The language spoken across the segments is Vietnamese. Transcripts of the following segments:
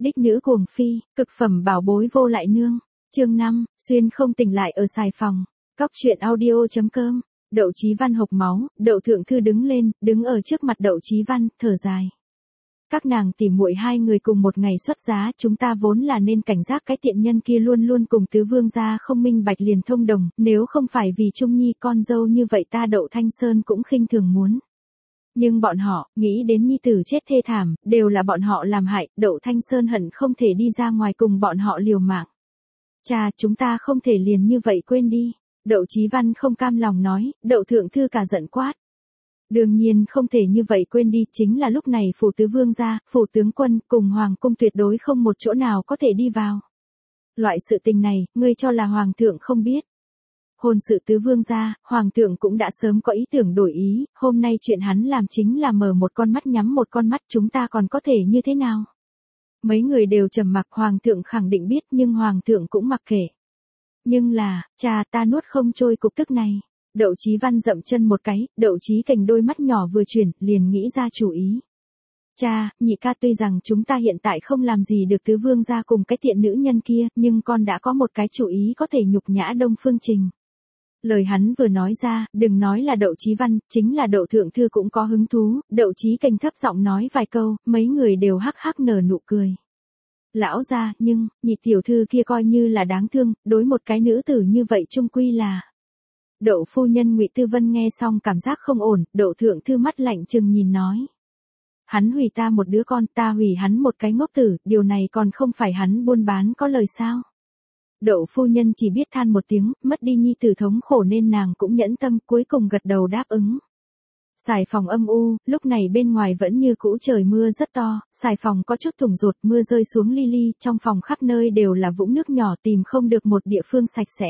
Đích nữ cuồng phi, cực phẩm bảo bối vô lại nương. Chương 5, Xuyên không tỉnh lại ở Sài Phòng. Cóc truyện audio.com. Đậu Chí Văn hộc máu, Đậu Thượng Thư đứng lên, đứng ở trước mặt Đậu Chí Văn, thở dài. Các nàng tỉ muội hai người cùng một ngày xuất giá, chúng ta vốn là nên cảnh giác cái tiện nhân kia luôn luôn cùng tứ vương gia không minh bạch liền thông đồng, nếu không phải vì Trung Nhi con dâu như vậy ta Đậu Thanh Sơn cũng khinh thường muốn. Nhưng bọn họ, nghĩ đến nhi tử chết thê thảm, đều là bọn họ làm hại, Đậu Thanh Sơn hận không thể đi ra ngoài cùng bọn họ liều mạng. Cha, chúng ta không thể liền như vậy quên đi. Đậu Chí Văn không cam lòng nói, Đậu Thượng Thư cả giận quát. Đương nhiên không thể như vậy quên đi, chính là lúc này phủ tứ vương gia, phủ tướng quân, cùng hoàng cung tuyệt đối không một chỗ nào có thể đi vào. Loại sự tình này, ngươi cho là hoàng thượng không biết. Hôn sự tứ vương gia, hoàng thượng cũng đã sớm có ý tưởng đổi ý, hôm nay chuyện hắn làm chính là mở một con mắt nhắm một con mắt, chúng ta còn có thể như thế nào? Mấy người đều trầm mặc, hoàng thượng khẳng định biết nhưng hoàng thượng cũng mặc kệ. Nhưng là, cha, ta nuốt không trôi cục tức này. Đậu Chí Văn dậm chân một cái, Đậu Chí Cảnh đôi mắt nhỏ vừa chuyển, liền nghĩ ra chủ ý. Cha, nhị ca, tuy rằng chúng ta hiện tại không làm gì được tứ vương gia cùng cái tiện nữ nhân kia, nhưng con đã có một cái chủ ý có thể nhục nhã Đông Phương Trình. Lời hắn vừa nói ra, đừng nói là Đậu Chí Văn, chính là Đậu Thượng Thư cũng có hứng thú, Đậu Chí Cảnh thấp giọng nói vài câu, mấy người đều hắc hắc nở nụ cười. Lão gia, nhưng, nhị tiểu thư kia coi như là đáng thương, đối một cái nữ tử như vậy chung quy là. Đậu phu nhân Ngụy Tư Vân nghe xong cảm giác không ổn, Đậu Thượng Thư mắt lạnh chừng nhìn nói. Hắn hủy ta một đứa con, ta hủy hắn một cái ngốc tử, điều này còn không phải hắn buôn bán có lời sao. Đậu phu nhân chỉ biết than một tiếng, mất đi nhi tử thống khổ nên nàng cũng nhẫn tâm, cuối cùng gật đầu đáp ứng. Sài Phòng âm u, lúc này bên ngoài vẫn như cũ trời mưa rất to, Sài Phòng có chút thủng ruột, mưa rơi xuống li li, trong phòng khắp nơi đều là vũng nước nhỏ, tìm không được một địa phương sạch sẽ.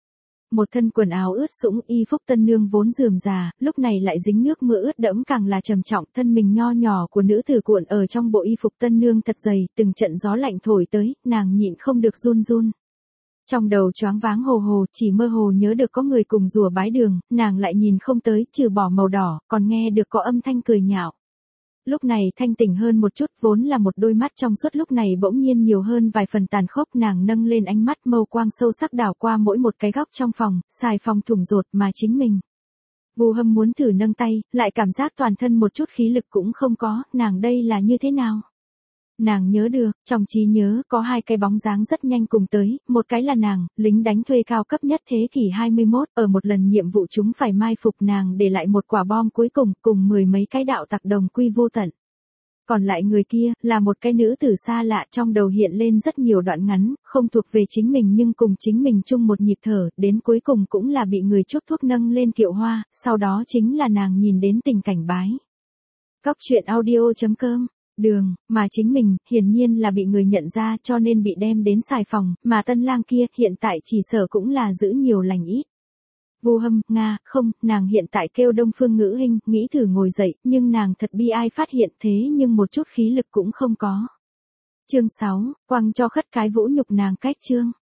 Một thân quần áo ướt sũng, y phúc tân nương vốn rườm rà, lúc này lại dính nước mưa ướt đẫm càng là trầm trọng, thân mình nho nhỏ của nữ tử cuộn ở trong bộ y phục tân nương thật dày, từng trận gió lạnh thổi tới, nàng nhịn không được run run. Trong đầu choáng váng hồ hồ, chỉ mơ hồ nhớ được có người cùng rùa bái đường, nàng lại nhìn không tới, trừ bỏ màu đỏ, còn nghe được có âm thanh cười nhạo. Lúc này thanh tỉnh hơn một chút, vốn là một đôi mắt trong suốt lúc này bỗng nhiên nhiều hơn vài phần tàn khốc, nàng nâng lên ánh mắt mâu quang sâu sắc đảo qua mỗi một cái góc trong phòng, Sài Phòng thủng ruột mà chính mình. Vu Hâm muốn thử nâng tay, lại cảm giác toàn thân một chút khí lực cũng không có, nàng đây là như thế nào? Nàng nhớ được, trong trí nhớ có hai cái bóng dáng rất nhanh cùng tới, một cái là nàng, lính đánh thuê cao cấp nhất thế kỷ 21, ở một lần nhiệm vụ chúng phải mai phục nàng để lại một quả bom cuối cùng mười mấy cái đạo tặc đồng quy vô tận. Còn lại người kia, là một cái nữ tử xa lạ, trong đầu hiện lên rất nhiều đoạn ngắn, không thuộc về chính mình nhưng cùng chính mình chung một nhịp thở, đến cuối cùng cũng là bị người chuốc thuốc nâng lên kiệu hoa, sau đó chính là nàng nhìn đến tình cảnh bái. Cóc truyện audio.com. Đường, mà chính mình, hiển nhiên là bị người nhận ra cho nên bị đem đến Sài Phòng, mà tân lang kia, hiện tại chỉ sợ cũng là giữ nhiều lành ít. Vu Hâm, Nga, không, nàng hiện tại kêu Đông Phương Ngữ Hinh, nghĩ thử ngồi dậy, nhưng nàng thật bi ai phát hiện thế nhưng một chút khí lực cũng không có. Chương 6, quăng cho khất cái vũ nhục nàng cách chương.